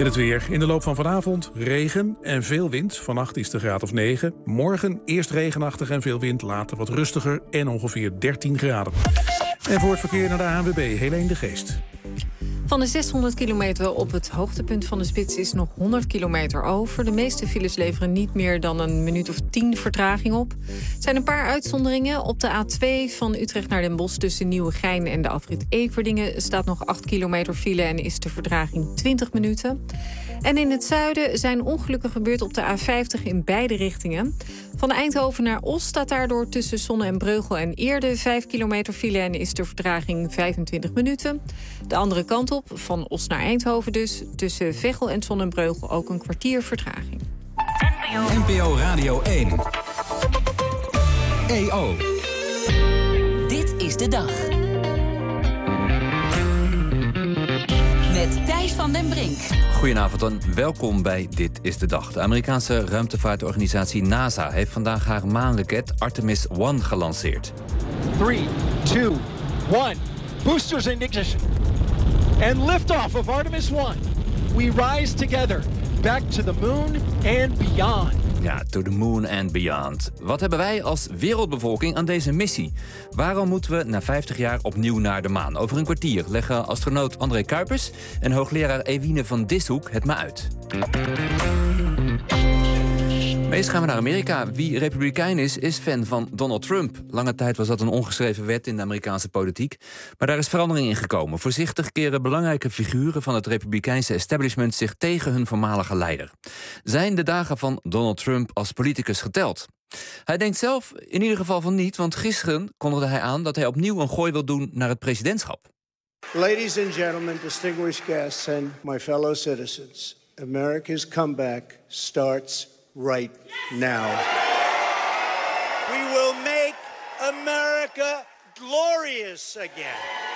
In het weer. In de loop van vanavond regen en veel wind. Vannacht is het een graad of 9. Morgen eerst regenachtig en veel wind. Later wat rustiger en ongeveer 13 graden. En voor het verkeer naar de ANWB, Helene de Geest. Van de 600 kilometer op het hoogtepunt van de spits is nog 100 kilometer over. De meeste files leveren niet meer dan een minuut of 10 vertraging op. Er zijn een paar uitzonderingen. Op de A2 van Utrecht naar Den Bosch tussen Nieuwegein en de afrit Everdingen staat nog 8 kilometer file en is de vertraging 20 minuten. En in het zuiden zijn ongelukken gebeurd op de A50 in beide richtingen. Van Eindhoven naar Os staat daardoor tussen Zonne en Breugel en Eerde 5 kilometer file en is de vertraging 25 minuten. De andere kant op, van Os naar Eindhoven dus, tussen Veghel en Zonne en Breugel ook een kwartier vertraging. NPO Radio 1. EO. Dit is de dag. Met Thijs van den Brink. Goedenavond en welkom bij Dit is de Dag. De Amerikaanse ruimtevaartorganisatie NASA heeft vandaag haar maanraket Artemis 1 gelanceerd. 3, 2, 1. Boosters in ignition. And liftoff of Artemis 1. We rise together back to the moon and beyond. Ja, to the moon and beyond. Wat hebben wij als wereldbevolking aan deze missie? Waarom moeten we na 50 jaar opnieuw naar de maan? Over een kwartier leggen astronaut André Kuipers en hoogleraar Ewine van Dishoek het me uit. Meest gaan we naar Amerika. Wie republikein is fan van Donald Trump. Lange tijd was dat een ongeschreven wet in de Amerikaanse politiek. Maar daar is verandering in gekomen. Voorzichtig keren belangrijke figuren van het republikeinse establishment zich tegen hun voormalige leider. Zijn de dagen van Donald Trump als politicus geteld? Hij denkt zelf in ieder geval van niet, want gisteren kondigde hij aan dat hij opnieuw een gooi wil doen naar het presidentschap. Ladies and gentlemen, distinguished guests and my fellow citizens, America's comeback starts right now. We will make America glorious again.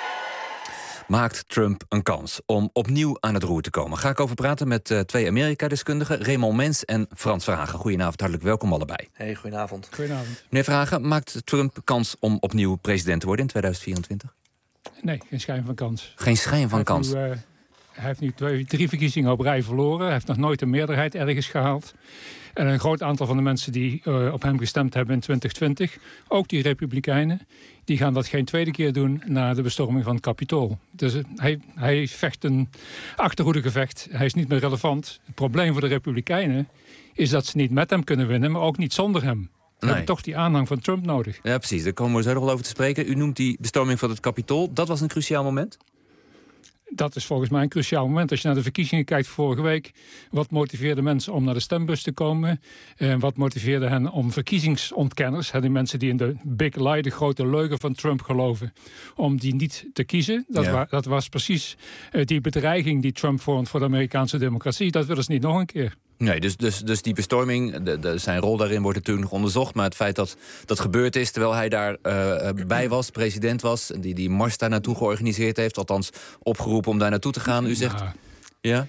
Maakt Trump een kans om opnieuw aan het roer te komen? Ga ik over praten met twee Amerika-deskundigen, Raymond Mens en Frans Verhagen. Goedenavond, hartelijk welkom allebei. Hey, goedenavond. Goedenavond. Meneer Verhagen, maakt Trump kans om opnieuw president te worden in 2024? Nee, geen schijn van kans. Geen schijn van kans? Hij heeft nu 3 verkiezingen op rij verloren. Hij heeft nog nooit een meerderheid ergens gehaald. En een groot aantal van de mensen die op hem gestemd hebben in 2020... ook die republikeinen, die gaan dat geen tweede keer doen na de bestorming van het Capitool. Dus hij vecht een achterhoedegevecht. Hij is niet meer relevant. Het probleem voor de republikeinen is dat ze niet met hem kunnen winnen, maar ook niet zonder hem. We hebben toch die aanhang van Trump nodig. Ja, precies. Daar komen we zo nog wel over te spreken. U noemt die bestorming van het Capitool. Dat was een cruciaal moment? Dat is volgens mij een cruciaal moment. Als je naar de verkiezingen kijkt vorige week, wat motiveerde mensen om naar de stembus te komen? Wat motiveerde hen om verkiezingsontkenners, die mensen die in de big lie, de grote leugen van Trump geloven, om die niet te kiezen? Dat was precies die bedreiging die Trump vormt voor de Amerikaanse democratie. Dat willen ze niet nog een keer. Nee, dus die bestorming, zijn rol daarin wordt natuurlijk nog onderzocht. Maar het feit dat dat gebeurd is terwijl hij daar bij was, president was, die mars daar naartoe georganiseerd heeft, althans opgeroepen om daar naartoe te gaan. U zegt, ja?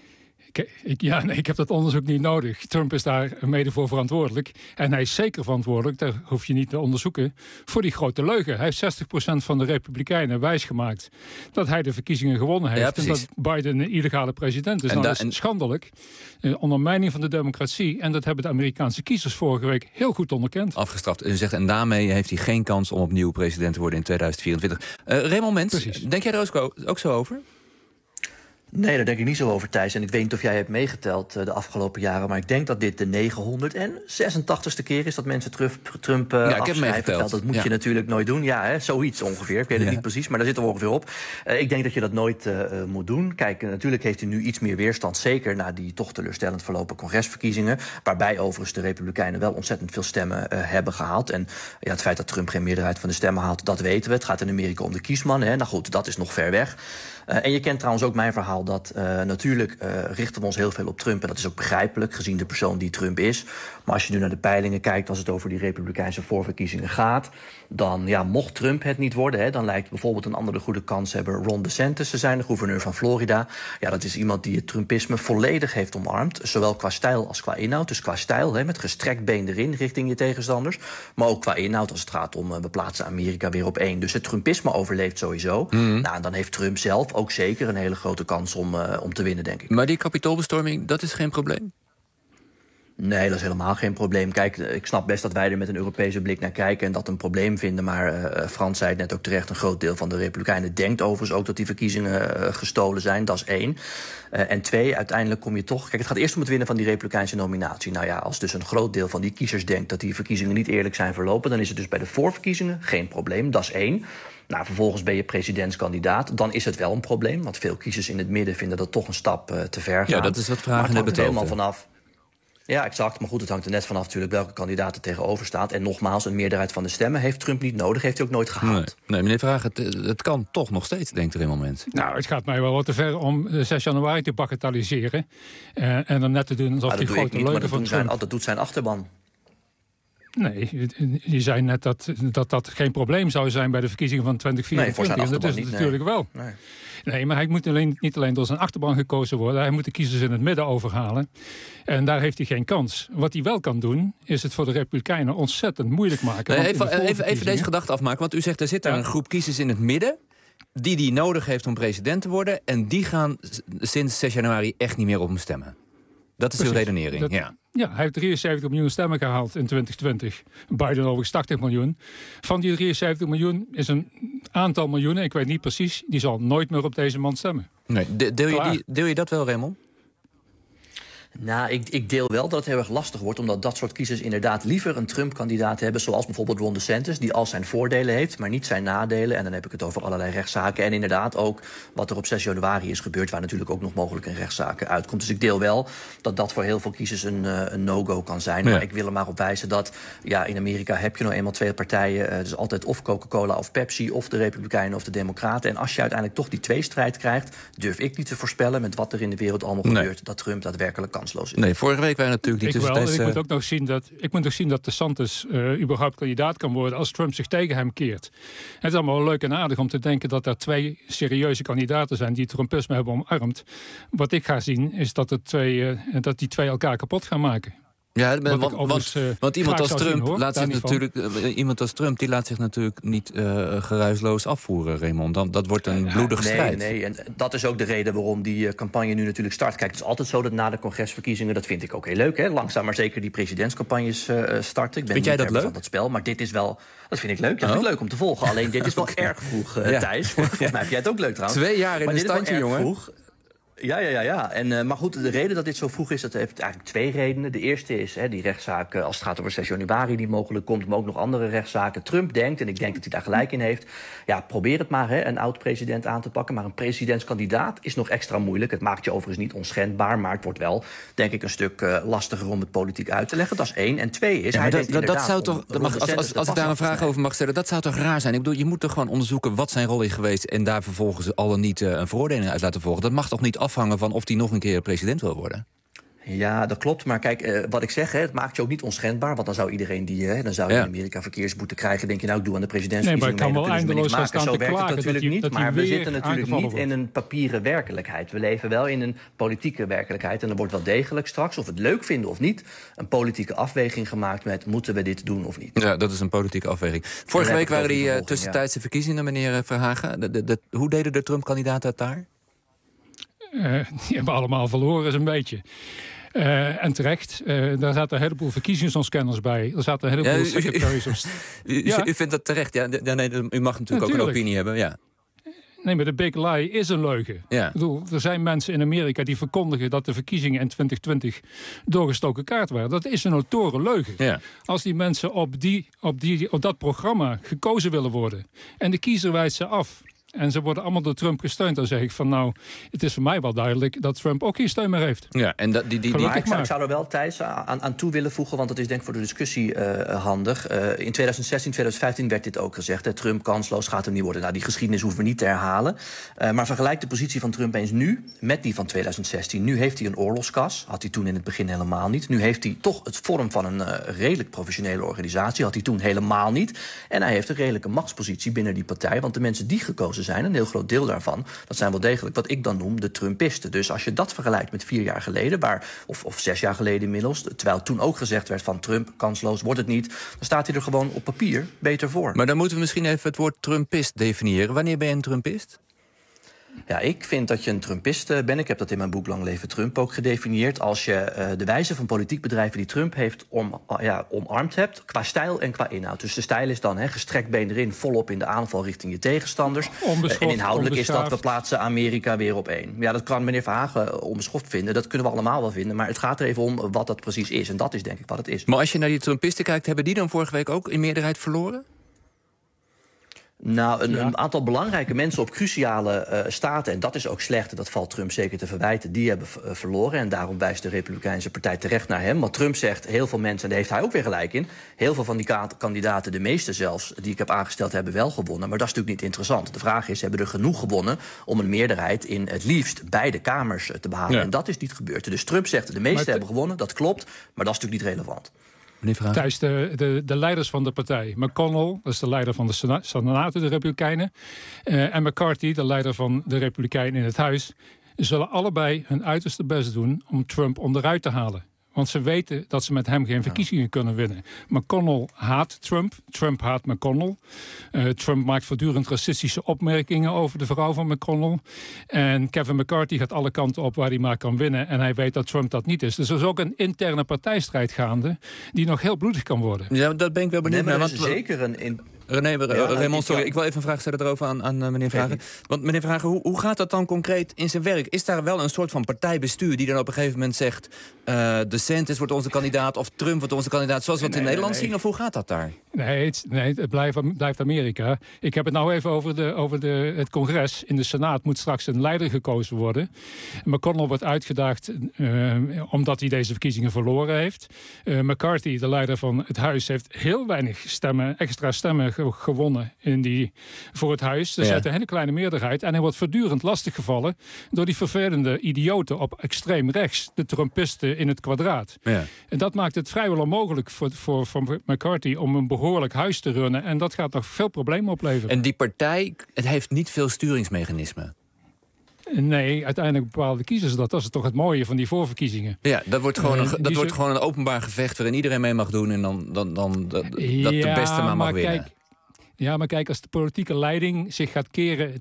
Ik heb dat onderzoek niet nodig. Trump is daar mede voor verantwoordelijk. En hij is zeker verantwoordelijk, daar hoef je niet te onderzoeken, voor die grote leugen. Hij heeft 60% van de republikeinen wijsgemaakt dat hij de verkiezingen gewonnen heeft. Ja, en dat Biden een illegale president is. Dat is schandelijk. Ondermijning van de democratie. En dat hebben de Amerikaanse kiezers vorige week heel goed onderkend. Afgestraft. U zegt, en daarmee heeft hij geen kans om opnieuw president te worden in 2024. Raymond Mens, denk jij er ook zo over? Nee, daar denk ik niet zo over, Thijs. En ik weet niet of jij hebt meegeteld de afgelopen jaren, maar ik denk dat dit de 986ste keer is dat mensen Trump afschrijven. Dat moet je natuurlijk nooit doen. Ja, zoiets ongeveer. Ik weet het niet precies, maar daar zitten we ongeveer op. Ik denk dat je dat nooit moet doen. Kijk, natuurlijk heeft hij nu iets meer weerstand, zeker na die toch teleurstellend verlopen congresverkiezingen, waarbij overigens de Republikeinen wel ontzettend veel stemmen hebben gehaald. En het feit dat Trump geen meerderheid van de stemmen haalt, dat weten we. Het gaat in Amerika om de kiesman. Nou goed, dat is nog ver weg. En je kent trouwens ook mijn verhaal dat natuurlijk richten we ons heel veel op Trump. En dat is ook begrijpelijk, gezien de persoon die Trump is. Maar als je nu naar de peilingen kijkt, als het over die Republikeinse voorverkiezingen gaat, dan mocht Trump het niet worden, dan lijkt bijvoorbeeld een andere goede kanshebber Ron DeSantis te zijn, de gouverneur van Florida. Ja, dat is iemand die het Trumpisme volledig heeft omarmd. Zowel qua stijl als qua inhoud. Dus qua stijl, met gestrekt been erin richting je tegenstanders. Maar ook qua inhoud als het gaat om we plaatsen Amerika weer op 1. Dus het Trumpisme overleeft sowieso. Nou, en dan heeft Trump zelf ook zeker een hele grote kans kans om te winnen, denk ik. Maar die kapitoolbestorming, dat is geen probleem? Nee, dat is helemaal geen probleem. Kijk, ik snap best dat wij er met een Europese blik naar kijken en dat een probleem vinden. Maar Frans zei het net ook terecht, een groot deel van de Republikeinen denkt overigens ook dat die verkiezingen gestolen zijn. Dat is 1. En 2, uiteindelijk kom je toch... Kijk, het gaat eerst om het winnen van die Republikeinse nominatie. Nou ja, als dus een groot deel van die kiezers denkt dat die verkiezingen niet eerlijk zijn verlopen, dan is het dus bij de voorverkiezingen geen probleem. Dat is 1. Nou, vervolgens ben je presidentskandidaat. Dan is het wel een probleem, want veel kiezers in het midden vinden dat toch een stap te ver gaan. Ja, dat is wat vragen hebben betoogd. Helemaal vanaf. Ja, exact. Maar goed, het hangt er net vanaf natuurlijk welke kandidaat er tegenover staat. En nogmaals, een meerderheid van de stemmen heeft Trump niet nodig. Heeft hij ook nooit gehaald. Nee, meneer Vraag, het kan toch nog steeds, denkt er in moment. Nou, het gaat mij wel wat te ver om 6 januari te bagatelliseren. En dan net te doen alsof die grote leugen van Trump... Dat doet zijn achterban. Nee, je zei net dat geen probleem zou zijn bij de verkiezingen van 2024. Nee, voor zijn dat is het natuurlijk wel. Nee, maar hij moet niet alleen door zijn achterban gekozen worden. Hij moet de kiezers in het midden overhalen. En daar heeft hij geen kans. Wat hij wel kan doen, is het voor de Republikeinen ontzettend moeilijk maken. Even deze gedachte afmaken. Want u zegt, er zit daar een groep kiezers in het midden die nodig heeft om president te worden. En die gaan sinds 6 januari echt niet meer op hem stemmen. Dat is uw redenering, Ja, hij heeft 73 miljoen stemmen gehaald in 2020. Biden overigens 80 miljoen. Van die 73 miljoen is een aantal miljoenen, ik weet niet precies, die zal nooit meer op deze man stemmen. Nee, deel je dat wel, Raymond? Nou, ik deel wel dat het heel erg lastig wordt, omdat dat soort kiezers inderdaad liever een Trump-kandidaat hebben, zoals bijvoorbeeld Ron DeSantis, die al zijn voordelen heeft, maar niet zijn nadelen. En dan heb ik het over allerlei rechtszaken. En inderdaad ook wat er op 6 januari is gebeurd, waar natuurlijk ook nog mogelijk een rechtszaak uitkomt. Dus ik deel wel dat voor heel veel kiezers een no-go kan zijn. Ja. Maar ik wil er maar op wijzen dat, in Amerika heb je nou eenmaal 2 partijen. Dus altijd of Coca-Cola of Pepsi, of de Republikeinen of de Democraten. En als je uiteindelijk toch die tweestrijd krijgt, durf ik niet te voorspellen met wat er in de wereld allemaal gebeurt, dat Trump daadwerkelijk kan. Nee, vorige week waren natuurlijk niet tussen. Ik moet ook nog zien dat DeSantis überhaupt kandidaat kan worden als Trump zich tegen hem keert. Het is allemaal leuk en aardig om te denken dat er 2 serieuze kandidaten zijn die Trumpisme hebben omarmd. Wat ik ga zien is dat die 2 elkaar kapot gaan maken. Ja, want iemand als Trump die laat zich natuurlijk niet geruisloos afvoeren, Raymond. Dat wordt een bloedige strijd. Nee, en dat is ook de reden waarom die campagne nu natuurlijk start. Kijk, het is altijd zo dat na de congresverkiezingen, dat vind ik ook heel leuk, hè, langzaam maar zeker die presidentscampagnes starten. Vind jij dat leuk? Van dat spel, maar dit is wel... Dat vind ik leuk. Dat vind ik leuk om te volgen. Alleen dit is wel erg vroeg, Thijs. Volgens mij heb jij het ook leuk trouwens. 2 jaar in een standje, jongen. Vroeg. Ja. Maar goed, de reden dat dit zo vroeg is, dat heeft eigenlijk 2 redenen. De eerste is die rechtszaak, als het gaat over 6 januari, die mogelijk komt, maar ook nog andere rechtszaken. Trump denkt, en ik denk dat hij daar gelijk in heeft, probeer het maar, een oud-president aan te pakken. Maar een presidentskandidaat is nog extra moeilijk. Het maakt je overigens niet onschendbaar, maar het wordt wel, denk ik, een stuk lastiger om het politiek uit te leggen. Dat is 1. En 2 is... dat zou toch, als ik daar een vraag over mag stellen, dat zou toch raar zijn? Ik bedoel, je moet toch gewoon onderzoeken wat zijn rol is geweest en daar vervolgens al dan niet een veroordeling uit laten volgen. Dat mag toch niet afhangen van of hij nog een keer president wil worden? Ja, dat klopt. Maar kijk, wat ik zeg, het maakt je ook niet onschendbaar. Want dan zou iedereen dan zou je in Amerika verkeersboete krijgen. Denk je, ik doe aan de presidentsverkiezingen mee. Maar ik kan wel eindeloos gaan staan te klagen. Zo werkt het natuurlijk niet. Maar we zitten natuurlijk niet in een papieren werkelijkheid. We leven wel in een politieke werkelijkheid. En er wordt wel degelijk straks, of we het leuk vinden of niet, een politieke afweging gemaakt met, moeten we dit doen of niet? Ja, dat is een politieke afweging. Vorige week waren die tussentijdse verkiezingen, meneer Verhagen. Hoe deden de Trump-kandidaten het daar? Die hebben allemaal verloren, zo'n beetje. En terecht, daar zaten een heleboel verkiezingsontkenners bij. Er zaten een heleboel secretaries op. U vindt dat terecht? U mag natuurlijk ook een opinie hebben. Ja. Nee, maar de big lie is een leugen. Ja. Ik bedoel, er zijn mensen in Amerika die verkondigen dat de verkiezingen in 2020 doorgestoken kaart waren. Dat is een notoire leugen. Ja. Als die mensen op dat programma gekozen willen worden en de kiezer wijst ze af en ze worden allemaal door Trump gesteund, dan zeg ik van het is voor mij wel duidelijk dat Trump ook geen steun meer heeft. Ja, en ik zou er wel, Thijs, aan toe willen voegen, want dat is denk ik voor de discussie handig. In 2016, 2015 werd dit ook gezegd. Trump kansloos, gaat hem niet worden. Nou, die geschiedenis hoeven we niet te herhalen. Maar vergelijk de positie van Trump eens nu met die van 2016. Nu heeft hij een oorlogskas. Had hij toen in het begin helemaal niet. Nu heeft hij toch het vorm van een redelijk professionele organisatie. Had hij toen helemaal niet. En hij heeft een redelijke machtspositie binnen die partij. Want de mensen die gekozen zijn, een heel groot deel daarvan, dat zijn wel degelijk wat ik dan noem de Trumpisten. Dus als je dat vergelijkt met 4 jaar geleden, of 6 jaar geleden inmiddels, terwijl toen ook gezegd werd van Trump, kansloos wordt het niet, dan staat hij er gewoon op papier beter voor. Maar dan moeten we misschien even het woord Trumpist definiëren. Wanneer ben je een Trumpist? Ja, ik vind dat je een Trumpist bent. Ik heb dat in mijn boek Lang Leven Trump ook gedefinieerd. Als je de wijze van politiek bedrijven die Trump heeft omarmd hebt, qua stijl en qua inhoud. Dus de stijl is dan gestrekt been erin, volop in de aanval richting je tegenstanders. En inhoudelijk is dat, we plaatsen Amerika weer op één. Ja, dat kan meneer Verhagen onbeschoft vinden. Dat kunnen we allemaal wel vinden. Maar het gaat er even om wat dat precies is. En dat is denk ik wat het is. Maar als je naar die Trumpisten kijkt, hebben die dan vorige week ook in meerderheid verloren? Nou, een aantal belangrijke mensen op cruciale staten, en dat is ook slecht, dat valt Trump zeker te verwijten, die hebben verloren. En daarom wijst de Republikeinse Partij terecht naar hem. Want Trump zegt, heel veel mensen, en daar heeft hij ook weer gelijk in, heel veel van die kandidaten, de meeste zelfs, die ik heb aangesteld, hebben wel gewonnen. Maar dat is natuurlijk niet interessant. De vraag is, hebben er genoeg gewonnen om een meerderheid in het liefst beide kamers te behalen? Ja. En dat is niet gebeurd. Dus Trump zegt, de meeste hebben gewonnen, dat klopt, maar dat is natuurlijk niet relevant. Tijdens de leiders van de partij. McConnell, dat is de leider van de Senaat, de Republikeinen. En McCarthy, de leider van de Republikeinen in het Huis, zullen allebei hun uiterste best doen om Trump onderuit te halen. Want ze weten dat ze met hem geen verkiezingen kunnen winnen. McConnell haat Trump. Trump haat McConnell. Trump maakt voortdurend racistische opmerkingen over de vrouw van McConnell. En Kevin McCarthy gaat alle kanten op waar hij maar kan winnen. En hij weet dat Trump dat niet is. Dus er is ook een interne partijstrijd gaande die nog heel bloedig kan worden. Ja, dat ben ik wel benieuwd naar. Zeker een... Raymond, sorry, ik wil even een vraag stellen erover aan meneer Vragen. Want meneer Vragen, hoe gaat dat dan concreet in zijn werk? Is daar wel een soort van partijbestuur die dan op een gegeven moment zegt, DeSantis wordt onze kandidaat of Trump wordt onze kandidaat, zoals we het in Nederland zien? Of hoe gaat dat daar? Nee, het blijft Amerika. Ik heb het nou even over het congres. In de Senaat moet straks een leider gekozen worden. McConnell wordt uitgedaagd omdat hij deze verkiezingen verloren heeft. McCarthy, de leider van het Huis, heeft heel weinig extra stemmen gewonnen voor het Huis. Dus hij heeft een hele kleine meerderheid. En hij wordt voortdurend lastiggevallen door die vervelende idioten op extreem rechts. De Trumpisten in het kwadraat. Ja. En dat maakt het vrijwel onmogelijk voor McCarthy om een behoorlijk huis te runnen. En dat gaat nog veel problemen opleveren. En die partij, het heeft niet veel sturingsmechanismen. Nee, uiteindelijk bepaalde kiezers dat. Dat is toch het mooie van die voorverkiezingen. Ja, dat wordt gewoon een openbaar gevecht waarin iedereen mee mag doen en dat de beste maar mag winnen. Maar kijk, als de politieke leiding zich gaat keren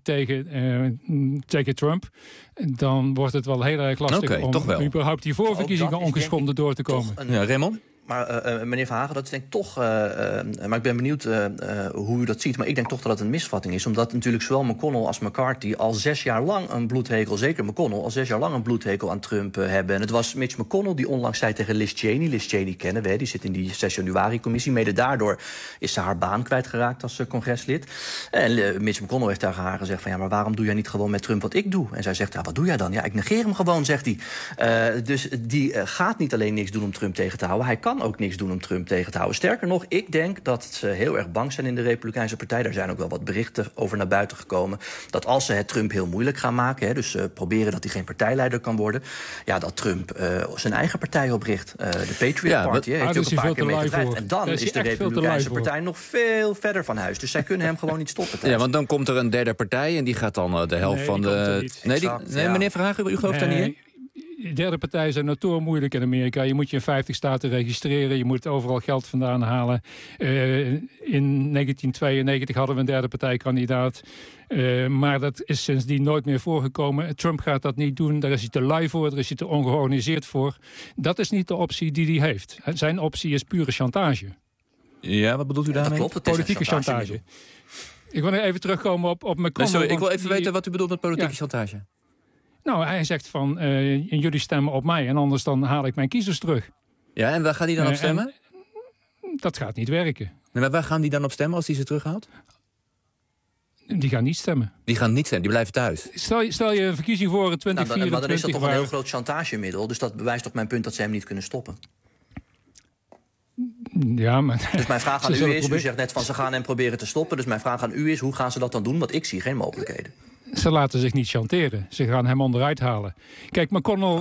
tegen Trump, dan wordt het wel heel erg lastig om überhaupt die voorverkiezingen ongeschonden door te komen. Ja, Raymond? Maar meneer Verhagen, dat is denk ik toch... maar ik ben benieuwd hoe u dat ziet. Maar ik denk toch dat het een misvatting is. Omdat natuurlijk zowel McConnell als McCarthy al 6 jaar lang een bloedhekel... zeker McConnell, al 6 jaar lang een bloedhekel aan Trump hebben. En het was Mitch McConnell die onlangs zei tegen Liz Cheney... Liz Cheney kennen we, die zit in die 6 januari-commissie. Mede daardoor is ze haar baan kwijtgeraakt als congreslid. En Mitch McConnell heeft tegen haar gezegd van... ja, maar waarom doe jij niet gewoon met Trump wat ik doe? En zij zegt, ja, wat doe jij dan? Ja, ik negeer hem gewoon, zegt hij. Dus die gaat niet alleen niks doen om Trump tegen te houden. Hij kan ook niks doen om Trump tegen te houden. Sterker nog, ik denk dat ze heel erg bang zijn in de Republikeinse Partij. Daar zijn ook wel wat berichten over naar buiten gekomen. Dat als ze het Trump heel moeilijk gaan maken, dus proberen dat hij geen partijleider kan worden, ja, dat Trump zijn eigen partij opricht. De Patriot Party heeft ook een paar keer mee gedreigd. En dan is de Republikeinse Partij nog veel verder van huis. Dus zij kunnen hem gewoon niet stoppen. Ja, want dan komt er een derde partij en die gaat dan de helft van de... Nee, meneer Verhagen, u gelooft daar niet in? De derde partijen zijn notoren moeilijk in Amerika. Je moet je in 50 staten registreren. Je moet overal geld vandaan halen. In 1992 hadden we een derde partijkandidaat. Maar dat is sindsdien nooit meer voorgekomen. Trump gaat dat niet doen. Daar is hij te lui voor. Daar is hij te ongeorganiseerd voor. Dat is niet de optie die hij heeft. Zijn optie is pure chantage. Ja, wat bedoelt u daarmee? Dat klopt, politieke chantage. Ik wil even terugkomen op McConnell. Nee, sorry, ik wil even weten wat u bedoelt met politieke chantage. Nou, hij zegt van, jullie stemmen op mij en anders dan haal ik mijn kiezers terug. Ja, en waar gaat hij dan op stemmen? Dat gaat niet werken. Maar waar gaan die dan op stemmen als hij ze terughaalt? Die gaan niet stemmen. Die gaan niet stemmen, die blijven thuis. Stel je een verkiezing voor in 2024... maar dan is dat toch een heel groot chantagemiddel. Dus dat bewijst toch mijn punt dat ze hem niet kunnen stoppen. Ja, maar... Dus mijn vraag aan u is, u zegt net van ze gaan hem proberen te stoppen. Dus mijn vraag aan u is, hoe gaan ze dat dan doen? Want ik zie geen mogelijkheden. Ze laten zich niet chanteren. Ze gaan hem onderuit halen. Kijk, McConnell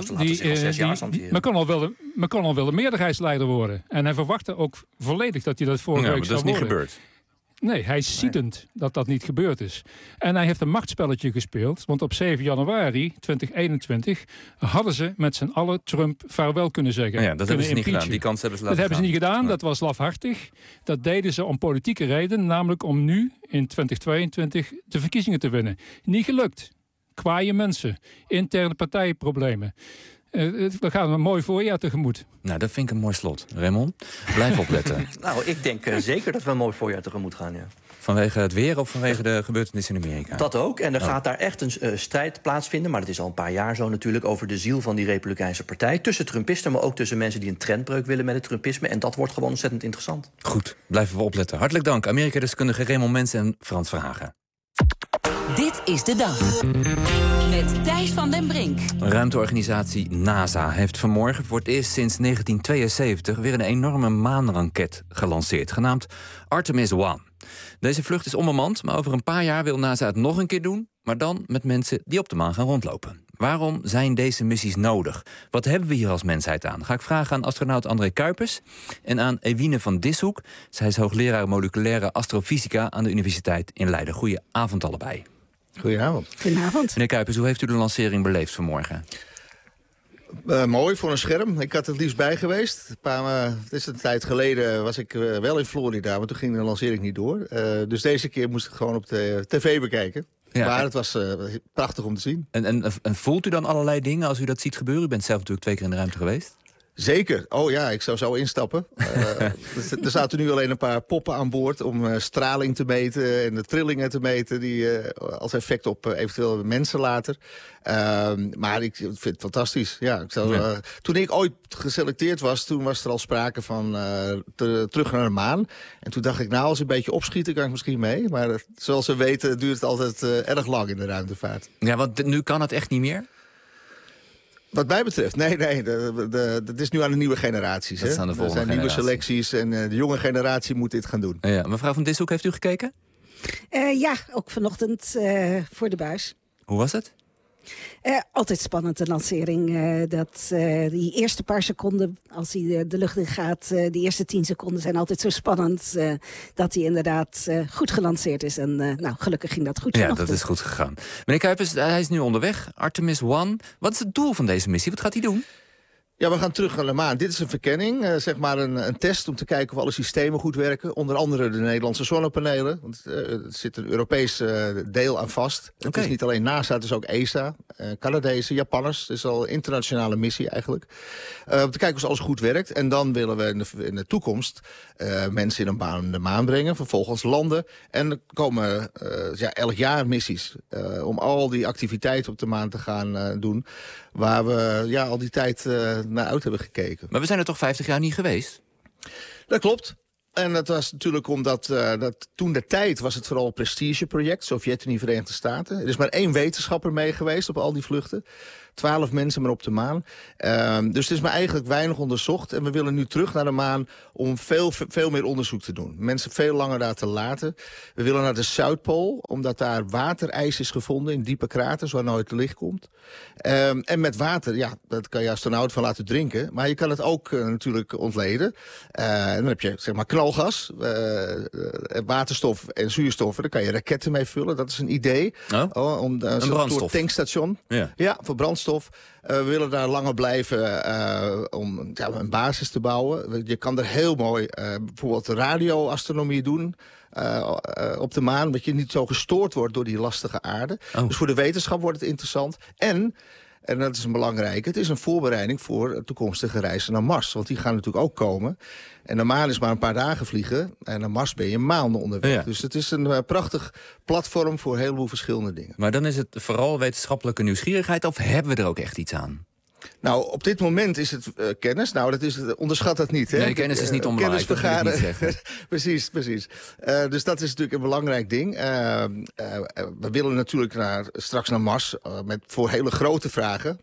wil een meerderheidsleider worden. En hij verwachtte ook volledig dat hij dat vorige week zou worden. Maar dat is niet gebeurd. Nee, hij is ziedend dat niet gebeurd is. En hij heeft een machtsspelletje gespeeld. Want op 7 januari 2021 hadden ze met z'n allen Trump vaarwel kunnen zeggen. Ja, dat hebben ze niet gedaan. Die kans hebben ze laten gaan. Dat hebben ze niet gedaan. Dat was lafhartig. Dat deden ze om politieke redenen. Namelijk om nu in 2022 de verkiezingen te winnen. Niet gelukt. kwaaie mensen. Interne partijproblemen. We gaan een mooi voorjaar tegemoet. Nou, dat vind ik een mooi slot. Raymond, blijf opletten. Nou, ik denk zeker dat we een mooi voorjaar tegemoet gaan, ja. Vanwege het weer of vanwege de gebeurtenissen in Amerika? Dat ook. En er gaat daar echt een strijd plaatsvinden, maar dat is al een paar jaar zo natuurlijk, over de ziel van die Republikeinse partij. Tussen Trumpisten, maar ook tussen mensen die een trendbreuk willen met het Trumpisme. En dat wordt gewoon ontzettend interessant. Goed, blijven we opletten. Hartelijk dank, Amerika-deskundige Raymond Mens en Frans Verhagen. Dit is de dag. Met Thijs van den Brink. Ruimteorganisatie NASA heeft vanmorgen voor het eerst sinds 1972... weer een enorme maanraket gelanceerd, genaamd Artemis 1. Deze vlucht is onbemand, maar over een paar jaar wil NASA het nog een keer doen... maar dan met mensen die op de maan gaan rondlopen. Waarom zijn deze missies nodig? Wat hebben we hier als mensheid aan? Ga ik vragen aan astronaut André Kuipers en aan Ewine van Dishoek. Zij is hoogleraar moleculaire astrofysica aan de Universiteit in Leiden. Goedenavond allebei. Goedenavond. Goedenavond. Meneer Kuipers, hoe heeft u de lancering beleefd vanmorgen? Mooi voor een scherm. Ik had het liefst bij geweest. Het is een tijd geleden was ik wel in Florida, maar toen ging de lancering niet door. Dus deze keer moest ik gewoon op de tv bekijken. Ja, maar het was prachtig om te zien. En voelt u dan allerlei dingen als u dat ziet gebeuren? U bent zelf natuurlijk 2 keer in de ruimte geweest. Zeker. Oh ja, ik zou zo instappen. Er zaten nu alleen een paar poppen aan boord om straling te meten en de trillingen te meten die als effect op eventueel mensen later. Maar ik vind het fantastisch. Ja, toen ik ooit geselecteerd was, toen was er al sprake van terug naar de maan. En toen dacht ik, nou, als ik een beetje opschieten, kan ik misschien mee. Maar zoals we weten duurt het altijd erg lang in de ruimtevaart. Ja, want nu kan het echt niet meer? Wat mij betreft, nee. Het is nu aan de nieuwe generaties. Dat zijn de volgende er zijn nieuwe selecties en de jonge generatie moet dit gaan doen. Ja, mevrouw van Dishoek, heeft u gekeken? Ja, ook vanochtend voor de buis. Hoe was het? Altijd spannend, de lancering. Die eerste paar seconden, als hij de lucht in gaat... die eerste 10 seconden zijn altijd zo spannend... dat hij inderdaad goed gelanceerd is. En gelukkig ging dat goed. Ja, dat is goed gegaan. Meneer Kuipers, hij is nu onderweg. Artemis 1. Wat is het doel van deze missie? Wat gaat hij doen? Ja, we gaan terug naar de maan. Dit is een verkenning, zeg maar een test om te kijken of alle systemen goed werken. Onder andere de Nederlandse zonnepanelen. Want er zit een Europees deel aan vast. Het is niet alleen NASA, het is ook ESA, Canadezen, Japanners. Het is al een internationale missie eigenlijk. Om te kijken of alles goed werkt. En dan willen we in de toekomst mensen in de maan brengen. Vervolgens landen. En er komen elk jaar missies om al die activiteiten op de maan te gaan doen. Waar we al die tijd naar uit hebben gekeken. Maar we zijn er toch 50 jaar niet geweest? Dat klopt. En dat was natuurlijk omdat toen de tijd was het vooral een prestigeproject. Sovjet-Unie, Verenigde Staten. Er is maar 1 wetenschapper mee geweest op al die vluchten. 12 mensen maar op de maan. Dus het is maar eigenlijk weinig onderzocht. En we willen nu terug naar de maan om veel meer onderzoek te doen. Mensen veel langer daar te laten. We willen naar de Zuidpool, omdat daar waterijs is gevonden in diepe kraters waar nooit licht komt. En met water, dat kan je astronaut van laten drinken. Maar je kan het ook natuurlijk ontleden. En dan heb je zeg maar knalgas, waterstof en zuurstof. Daar kan je raketten mee vullen. Dat is een idee. Een brandstof. Tankstation. Ja, voor brandstof. We willen daar langer blijven om een basis te bouwen. Je kan er heel mooi bijvoorbeeld radioastronomie doen op de maan. Dat je niet zo gestoord wordt door die lastige aarde. Dus voor de wetenschap wordt het interessant. En dat is een belangrijke, het is een voorbereiding voor toekomstige reizen naar Mars. Want die gaan natuurlijk ook komen. En naar maan is maar een paar dagen vliegen. En naar Mars ben je maanden onderweg. Ja. Dus het is een prachtig platform voor een heleboel verschillende dingen. Maar dan is het vooral wetenschappelijke nieuwsgierigheid, of hebben we er ook echt iets aan? Nou, op dit moment is het kennis. Nou, onderschat dat niet. Hè? Nee, kennis is niet onbelangrijk. Kennis vergaren. Precies. Dus dat is natuurlijk een belangrijk ding. We willen natuurlijk straks naar Mars voor hele grote vragen.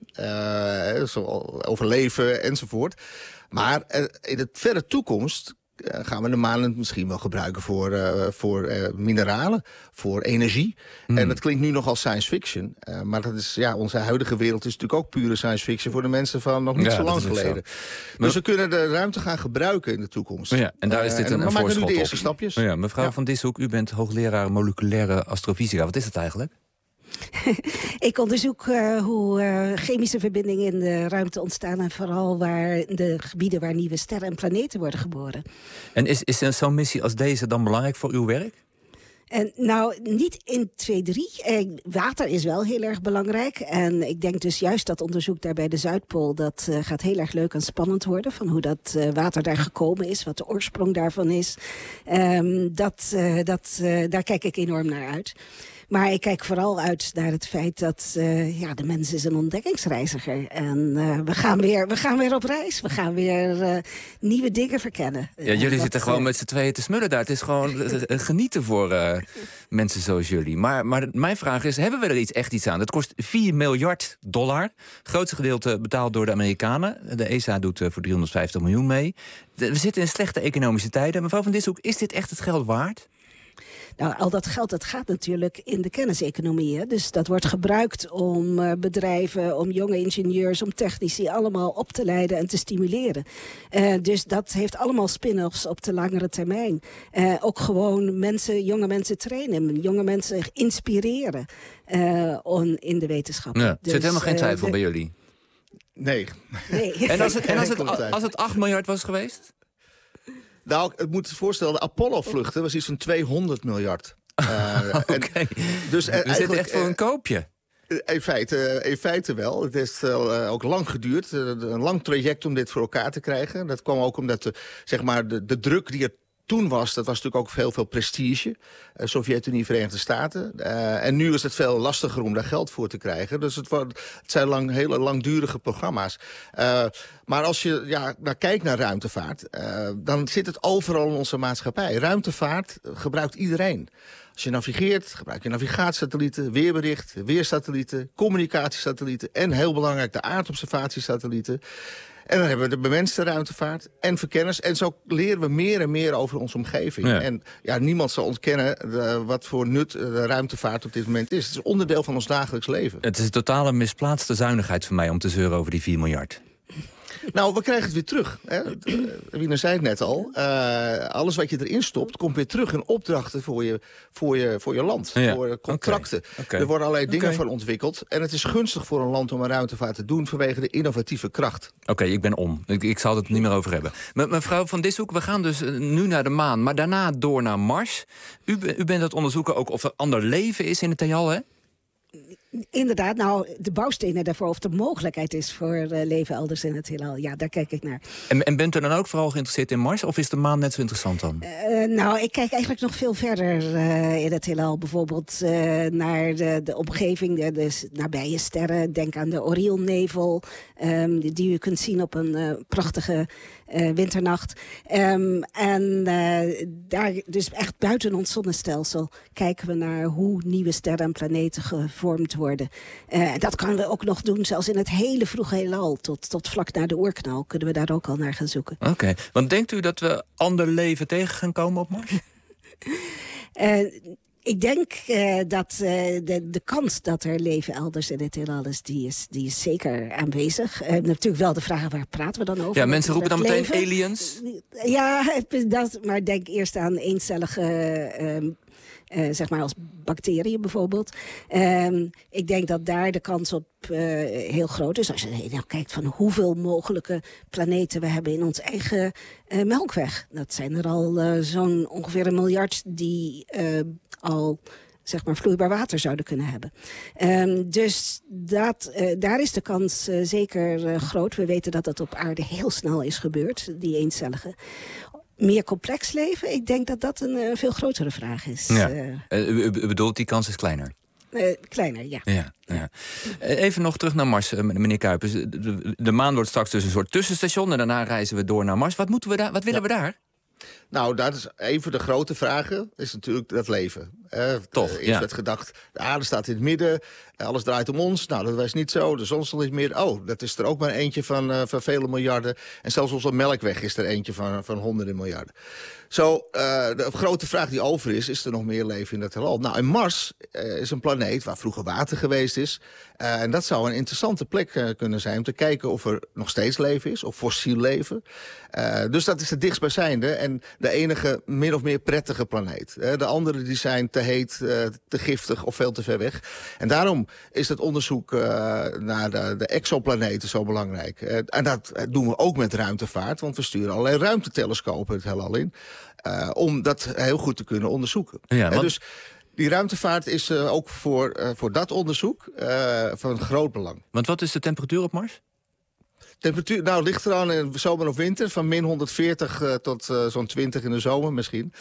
Over leven enzovoort. Maar in de verre toekomst gaan we de maan misschien wel gebruiken voor mineralen, voor energie. En dat klinkt nu nog als science fiction. Maar dat is, onze huidige wereld is natuurlijk ook pure science fiction voor de mensen van nog niet zo lang geleden. Dus we kunnen de ruimte gaan gebruiken in de toekomst. Ja, en daar is dit een voorschot op. We maken nu de eerste stapjes. Ja, mevrouw van Dishoek, u bent hoogleraar moleculaire astrofysica. Wat is het eigenlijk? Ik onderzoek hoe chemische verbindingen in de ruimte ontstaan en vooral de gebieden waar nieuwe sterren en planeten worden geboren. En is zo'n missie als deze dan belangrijk voor uw werk? Nou, niet in 2-3. Water is wel heel erg belangrijk. En ik denk dus juist dat onderzoek daar bij de Zuidpool... dat gaat heel erg leuk en spannend worden... van hoe dat water daar gekomen is, wat de oorsprong daarvan is. Daar kijk ik enorm naar uit. Maar ik kijk vooral uit naar het feit dat de mens is een ontdekkingsreiziger. En we gaan weer op reis. We gaan weer nieuwe dingen verkennen. Ja, jullie zitten gewoon met z'n tweeën te smullen daar. Het is gewoon genieten voor mensen zoals jullie. Maar mijn vraag is, hebben we er echt iets aan? Het kost $4 miljard. Het grootste gedeelte betaald door de Amerikanen. De ESA doet voor 350 miljoen mee. We zitten in slechte economische tijden. Mevrouw van Dishoeck, is dit echt het geld waard? Nou, al dat geld, dat gaat natuurlijk in de kenniseconomie. Hè? Dus dat wordt gebruikt om bedrijven, om jonge ingenieurs, om technici allemaal op te leiden en te stimuleren. Dus dat heeft allemaal spin-offs op de langere termijn. Ook gewoon jonge mensen trainen, jonge mensen inspireren in de wetenschap. Ja, er zit helemaal geen twijfel bij jullie? Nee. En als het 8 miljard was geweest? Nou, ik moet je voorstellen, de Apollo-vluchten was iets van 200 miljard. Oké. Dus we zitten echt voor een koopje. In feite wel. Het heeft ook lang geduurd. Een lang traject om dit voor elkaar te krijgen. Dat kwam ook omdat de druk die er toen was, dat was natuurlijk ook veel prestige. Sovjet-Unie, Verenigde Staten. En nu is het veel lastiger om daar geld voor te krijgen. Dus het zijn hele langdurige programma's. Maar als je kijkt naar ruimtevaart, dan zit het overal in onze maatschappij. Ruimtevaart gebruikt iedereen. Als je navigeert, gebruik je navigatiesatellieten, weerbericht, weersatellieten, communicatiesatellieten en heel belangrijk de aardobservatiesatellieten. En dan hebben we de bemenste ruimtevaart en verkenners. En zo leren we meer en meer over onze omgeving. Ja. En niemand zal ontkennen wat voor nut de ruimtevaart op dit moment is. Het is onderdeel van ons dagelijks leven. Het is een totale misplaatste zuinigheid voor mij om te zeuren over die 4 miljard. Nou, we krijgen het weer terug. Wiener zei het net al. Alles wat je erin stopt, komt weer terug in opdrachten voor je land. Ja. Voor contracten. Okay. Er worden allerlei dingen van ontwikkeld. En het is gunstig voor een land om een ruimtevaart te doen vanwege de innovatieve kracht. Oké, ik ben om. Ik zal het niet meer over hebben. Mevrouw van Dishoeck, we gaan dus nu naar de maan, maar daarna door naar Mars. U bent aan het onderzoeken ook of er ander leven is in het heelal, hè? Inderdaad, nou, de bouwstenen daarvoor, of de mogelijkheid is voor leven elders in het heelal. Ja, daar kijk ik naar. En bent u dan ook vooral geïnteresseerd in Mars, of is de maan net zo interessant dan? Nou, ik kijk eigenlijk nog veel verder in het heelal. Bijvoorbeeld naar de omgeving, de nabije sterren. Denk aan de Orionnevel, die u kunt zien op een prachtige winternacht. En daar, dus echt buiten ons zonnestelsel, kijken we naar hoe nieuwe sterren en planeten gevormd worden. Dat kunnen we ook nog doen, zelfs in het hele vroege heelal. Tot vlak na de oerknal kunnen we daar ook al naar gaan zoeken. Oké, want denkt u dat we ander leven tegen gaan komen op Mars? Ik denk dat de kans dat er leven elders in het heelal is, die is zeker aanwezig. Natuurlijk wel de vraag, waar praten we dan over? Ja, mensen roepen dan meteen aliens. Ja, maar denk eerst aan eencellige zeg maar als bacteriën bijvoorbeeld. Ik denk dat daar de kans op heel groot is. Als je nou kijkt van hoeveel mogelijke planeten we hebben in ons eigen melkweg. Dat zijn er al zo'n ongeveer 1 miljard die al zeg maar vloeibaar water zouden kunnen hebben. Dus daar is de kans zeker groot. We weten dat dat op aarde heel snel is gebeurd, die eencellige. Meer complex leven, ik denk dat dat een veel grotere vraag is. Ja. U bedoelt, die kans is kleiner? Kleiner, ja. Ja. Even nog terug naar Mars, meneer Kuipers. De maan wordt straks dus een soort tussenstation en daarna reizen we door naar Mars. Wat willen we daar? Nou, dat is een van de grote vragen, is natuurlijk dat leven. Toch, Eerst werd gedacht, de aarde staat in het midden, alles draait om ons. Nou, dat was niet zo. De zon stond in het midden. Oh, dat is er ook maar eentje van vele miljarden. En zelfs onze melkweg is er eentje van honderden miljarden. De grote vraag die over is er nog meer leven in het heelal? Nou, en Mars is een planeet waar vroeger water geweest is. En dat zou een interessante plek kunnen zijn om te kijken of er nog steeds leven is, of fossiel leven. Dus dat is het dichtstbijzijnde en de enige min of meer prettige planeet. De andere die zijn te heet, te giftig of veel te ver weg. En daarom is het onderzoek naar de exoplaneten zo belangrijk. En dat doen we ook met ruimtevaart, want we sturen allerlei ruimtetelescopen het heelal in. Om dat heel goed te kunnen onderzoeken. Ja, dus die ruimtevaart is ook voor dat onderzoek van groot belang. Want wat is de temperatuur op Mars? Temperatuur, ligt eraan in zomer of winter. Van min 140 tot zo'n 20 in de zomer misschien.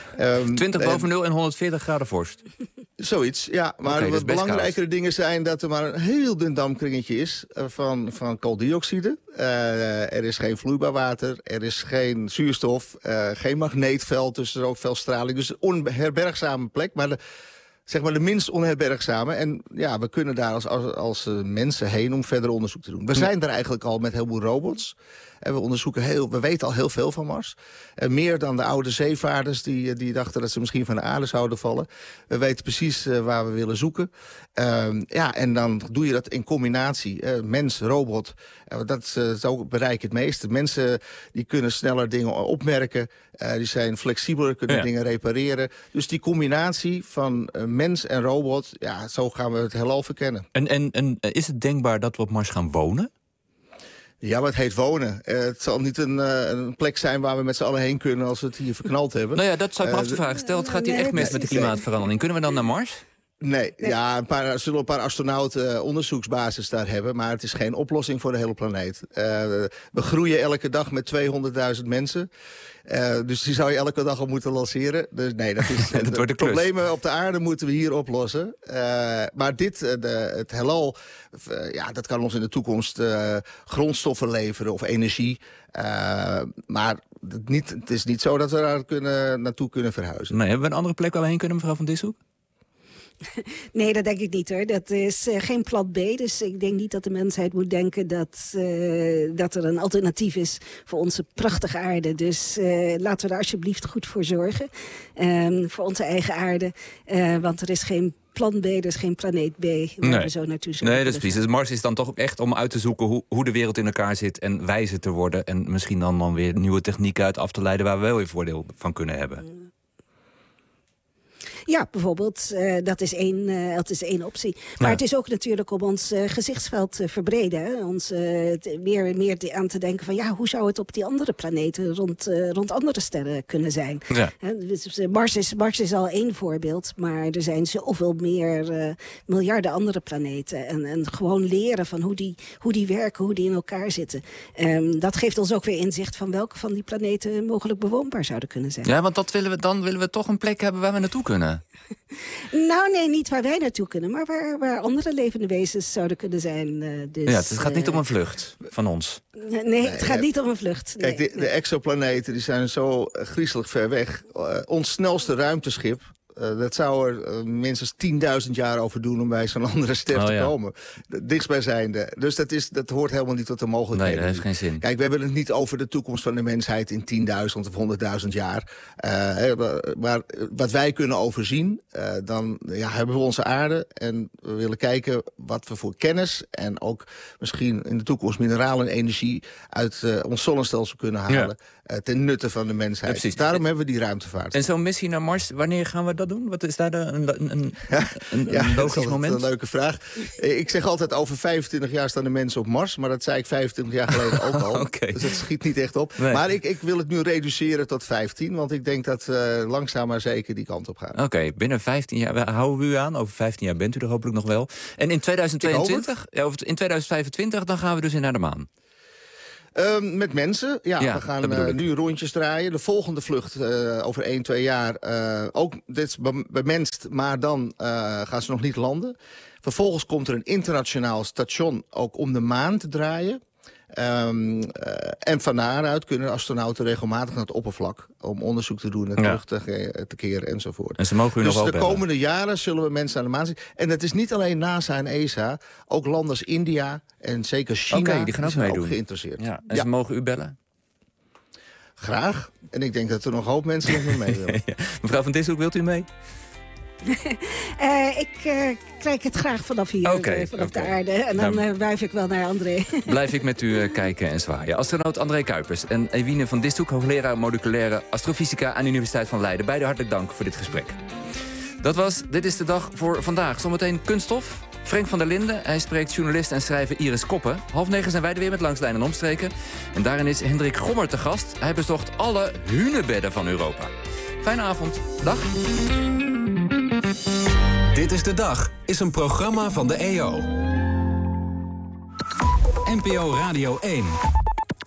20 boven 0 en 140 graden vorst. Zoiets, ja. Maar wat belangrijkere dingen zijn dat er maar een heel dun dampkringetje is van kooldioxide. Er is geen vloeibaar water, er is geen zuurstof, geen magneetveld, dus er is ook veel straling. Dus een onherbergzame plek, maar de minst onherbergzame. En ja, we kunnen daar als mensen heen om verder onderzoek te doen. We zijn daar eigenlijk al met een heleboel robots. En we weten al heel veel van Mars. Meer dan de oude zeevaarders die dachten dat ze misschien van de aarde zouden vallen. We weten precies waar we willen zoeken. En dan doe je dat in combinatie. Mens, robot, zo bereik je het meeste. Mensen die kunnen sneller dingen opmerken. Die zijn flexibeler, kunnen dingen repareren. Dus die combinatie van mens en robot, zo gaan we het heelal verkennen. En is het denkbaar dat we op Mars gaan wonen? Ja, maar het heet wonen. Het zal niet een plek zijn waar we met z'n allen heen kunnen als we het hier verknald hebben. Nou ja, dat zou ik me af te vragen. Stel, het gaat hier echt mis met de klimaatverandering. Kunnen we dan naar Mars? Nee, ja, zullen een paar astronauten onderzoeksbasis daar hebben, maar het is geen oplossing voor de hele planeet. We groeien elke dag met 200.000 mensen. Dus die zou je elke dag al moeten lanceren. Dus nee, dat is de problemen op de aarde moeten we hier oplossen. Maar het heelal, dat kan ons in de toekomst grondstoffen leveren of energie. Maar het is niet zo dat we daar naartoe kunnen verhuizen. Nee, hebben we een andere plek waar we heen kunnen, mevrouw Van Dishoeck? Nee, dat denk ik niet hoor. Dat is geen plan B. Dus ik denk niet dat de mensheid moet denken dat er een alternatief is voor onze prachtige aarde. Dus laten we daar alsjeblieft goed voor zorgen. Voor onze eigen aarde. Want er is geen plan B, er is geen planeet B waar we zo naartoe zullen. Nee, dat is precies. Dus Mars is dan toch ook echt om uit te zoeken hoe de wereld in elkaar zit en wijzer te worden. En misschien dan weer nieuwe technieken uit af te leiden waar we wel weer voordeel van kunnen hebben. Ja, bijvoorbeeld, dat is één optie. Maar het is ook natuurlijk om ons gezichtsveld te verbreden. Hè? Ons meer aan te denken van hoe zou het op die andere planeten rond andere sterren kunnen zijn. Ja. Dus Mars is al één voorbeeld, maar er zijn zoveel meer miljarden andere planeten. En gewoon leren van hoe die werken, hoe die in elkaar zitten. Dat geeft ons ook weer inzicht van welke van die planeten mogelijk bewoonbaar zouden kunnen zijn. Ja, want dan willen we toch een plek hebben waar we naartoe kunnen. Nou, nee, niet waar wij naartoe kunnen, maar waar andere levende wezens zouden kunnen zijn. Dus, het gaat niet om een vlucht van ons. Nee, het gaat niet om een vlucht. Nee, kijk, de exoplaneten die zijn zo griezelig ver weg. Ons snelste ruimteschip, dat zou er minstens 10.000 jaar over doen om bij zo'n andere ster te komen. Dichtstbijzijnde. Dus dat hoort helemaal niet tot de mogelijkheden. Nee, dat heeft geen zin. Kijk, we hebben het niet over de toekomst van de mensheid in 10.000 of 100.000 jaar. Maar wat wij kunnen overzien, dan hebben we onze aarde. En we willen kijken wat we voor kennis en ook misschien in de toekomst mineralen en energie uit ons zonnestelsel kunnen halen. Ten nutte van de mensheid. Ja, daarom hebben we die ruimtevaart. En zo'n missie naar Mars, wanneer gaan we dat doen? Wat is daar een logisch moment? Dat is een leuke vraag. Ik zeg altijd over 25 jaar staan de mensen op Mars. Maar dat zei ik 25 jaar geleden ook al. Okay. Dus dat schiet niet echt op. Nee. Maar ik wil het nu reduceren tot 15. Want ik denk dat we langzaam maar zeker die kant op gaan. Oké, binnen 15 jaar houden we u aan. Over 15 jaar bent u er hopelijk nog wel. En in 2022, of in 2025, dan gaan we dus naar de maan. Met mensen, we gaan nu rondjes draaien. De volgende vlucht over 1-2 jaar, ook dit is bemenst, maar dan gaan ze nog niet landen. Vervolgens komt er een internationaal station ook om de maan te draaien. En van daaruit kunnen astronauten regelmatig naar het oppervlak om onderzoek te doen en terug te keren enzovoort. En ze mogen u nog de komende jaren zullen we mensen aan de maan zien. En het is niet alleen NASA en ESA, ook landen als India en zeker China die gaan ook meedoen. Ook geïnteresseerd. Ja, en ze mogen u bellen? Graag. En ik denk dat er nog een hoop mensen met me mee willen. Mevrouw Van Dishoeck, wilt u mee? Ik kijk het graag vanaf hier, vanaf de aarde. En dan wuif ik wel naar André. Blijf ik met u kijken en zwaaien. Astronaut André Kuipers en Ewine van Dishoeck, hoogleraar moleculaire astrofysica aan de Universiteit van Leiden. Beide hartelijk dank voor dit gesprek. Dat was Dit is de Dag voor vandaag. Zometeen kunststof. Frank van der Linden, hij spreekt journalist en schrijver Iris Koppen. 8:30 zijn wij er weer met Langs de Lijn en Omstreken. En daarin is Hendrik Gommer te gast. Hij bezocht alle hunebedden van Europa. Fijne avond. Dag. Dit is de Dag is een programma van de EO. NPO Radio 1.